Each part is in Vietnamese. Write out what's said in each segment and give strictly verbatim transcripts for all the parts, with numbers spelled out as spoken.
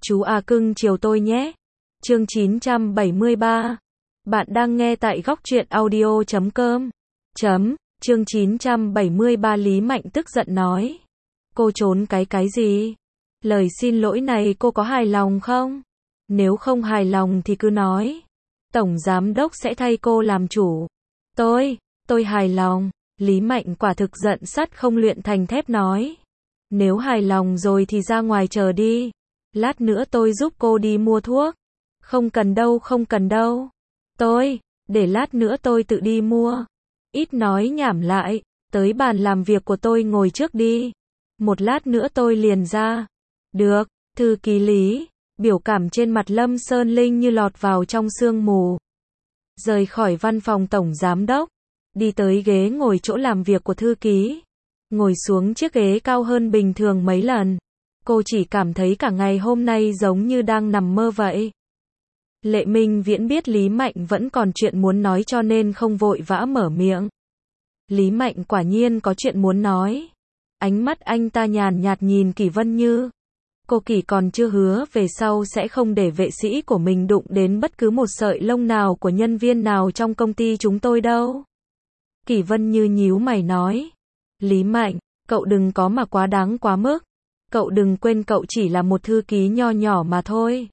Chú A cưng chiều tôi nhé. Chương chín trăm bảy mươi ba. Bạn đang nghe tại góc truyện audio chấm com. Chấm, chương chín trăm bảy mươi ba. Lý Mạnh tức giận nói. Cô trốn cái cái gì? Lời xin lỗi này cô có hài lòng không? Nếu không hài lòng thì cứ nói. Tổng giám đốc sẽ thay cô làm chủ. Tôi, tôi hài lòng. Lý Mạnh quả thực giận sắt không luyện thành thép nói. Nếu hài lòng rồi thì ra ngoài chờ đi. Lát nữa tôi giúp cô đi mua thuốc. Không cần đâu, không cần đâu. Tôi, để lát nữa tôi tự đi mua. Ít nói nhảm lại, tới bàn làm việc của tôi ngồi trước đi. Một lát nữa tôi liền ra. Được, thư ký Lý. Biểu cảm trên mặt Lâm Sơn Linh như lọt vào trong sương mù. Rời khỏi văn phòng tổng giám đốc, đi tới ghế ngồi chỗ làm việc của thư ký. Ngồi xuống chiếc ghế cao hơn bình thường mấy lần. Cô chỉ cảm thấy cả ngày hôm nay giống như đang nằm mơ vậy. Lệ Minh Viễn biết Lý Mạnh vẫn còn chuyện muốn nói cho nên không vội vã mở miệng. Lý Mạnh quả nhiên có chuyện muốn nói. Ánh mắt anh ta nhàn nhạt nhìn Kỷ Vân Như. Cô Kỷ còn chưa hứa về sau sẽ không để vệ sĩ của mình đụng đến bất cứ một sợi lông nào của nhân viên nào trong công ty chúng tôi đâu. Kỷ Vân Như nhíu mày nói. Lý Mạnh, cậu đừng có mà quá đáng quá mức. Cậu đừng quên cậu chỉ là một thư ký nho nhỏ mà thôi.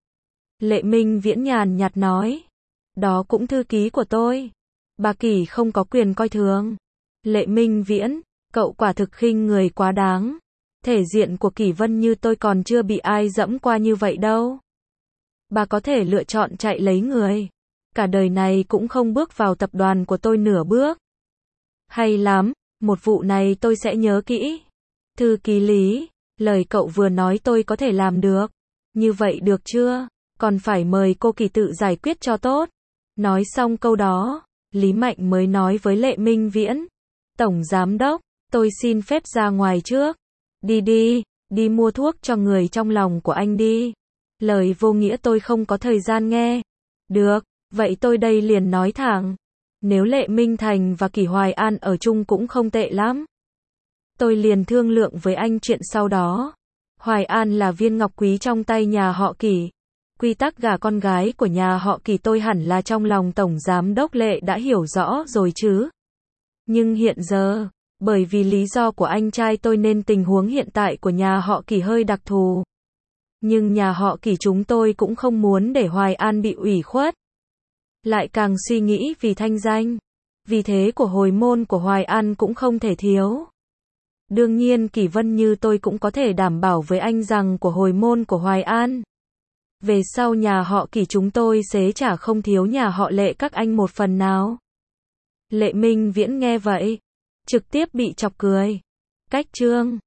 Lệ Minh Viễn nhàn nhạt nói. Đó cũng thư ký của tôi. Bà Kỷ không có quyền coi thường. Lệ Minh Viễn, cậu quả thực khinh người quá đáng. Thể diện của Kỷ Vân Như tôi còn chưa bị ai dẫm qua như vậy đâu. Bà có thể lựa chọn chạy lấy người. Cả đời này cũng không bước vào tập đoàn của tôi nửa bước. Hay lắm, một vụ này tôi sẽ nhớ kỹ. Thư ký Lý, lời cậu vừa nói tôi có thể làm được. Như vậy được chưa? Còn phải mời cô Kỷ tự giải quyết cho tốt. Nói xong câu đó, Lý Mạnh mới nói với Lệ Minh Viễn. Tổng giám đốc, tôi xin phép ra ngoài trước. Đi đi, đi mua thuốc cho người trong lòng của anh đi. Lời vô nghĩa tôi không có thời gian nghe. Được, vậy tôi đây liền nói thẳng. Nếu Lệ Minh Thành và Kỷ Hoài An ở chung cũng không tệ lắm. Tôi liền thương lượng với anh chuyện sau đó. Hoài An là viên ngọc quý trong tay nhà họ Kỷ. Quy tắc gả con gái của nhà họ Kỷ tôi hẳn là trong lòng tổng giám đốc Lệ đã hiểu rõ rồi chứ. Nhưng hiện giờ, bởi vì lý do của anh trai tôi nên tình huống hiện tại của nhà họ Kỷ hơi đặc thù. Nhưng nhà họ Kỷ chúng tôi cũng không muốn để Hoài An bị ủy khuất. Lại càng suy nghĩ vì thanh danh. Vì thế của hồi môn của Hoài An cũng không thể thiếu. Đương nhiên Kỷ Vân Như tôi cũng có thể đảm bảo với anh rằng của hồi môn của Hoài An. Về sau nhà họ Kỷ chúng tôi sẽ chả không thiếu nhà họ Lệ các anh một phần nào. Lệ Minh Viễn nghe vậy, trực tiếp bị chọc cười. Cách chương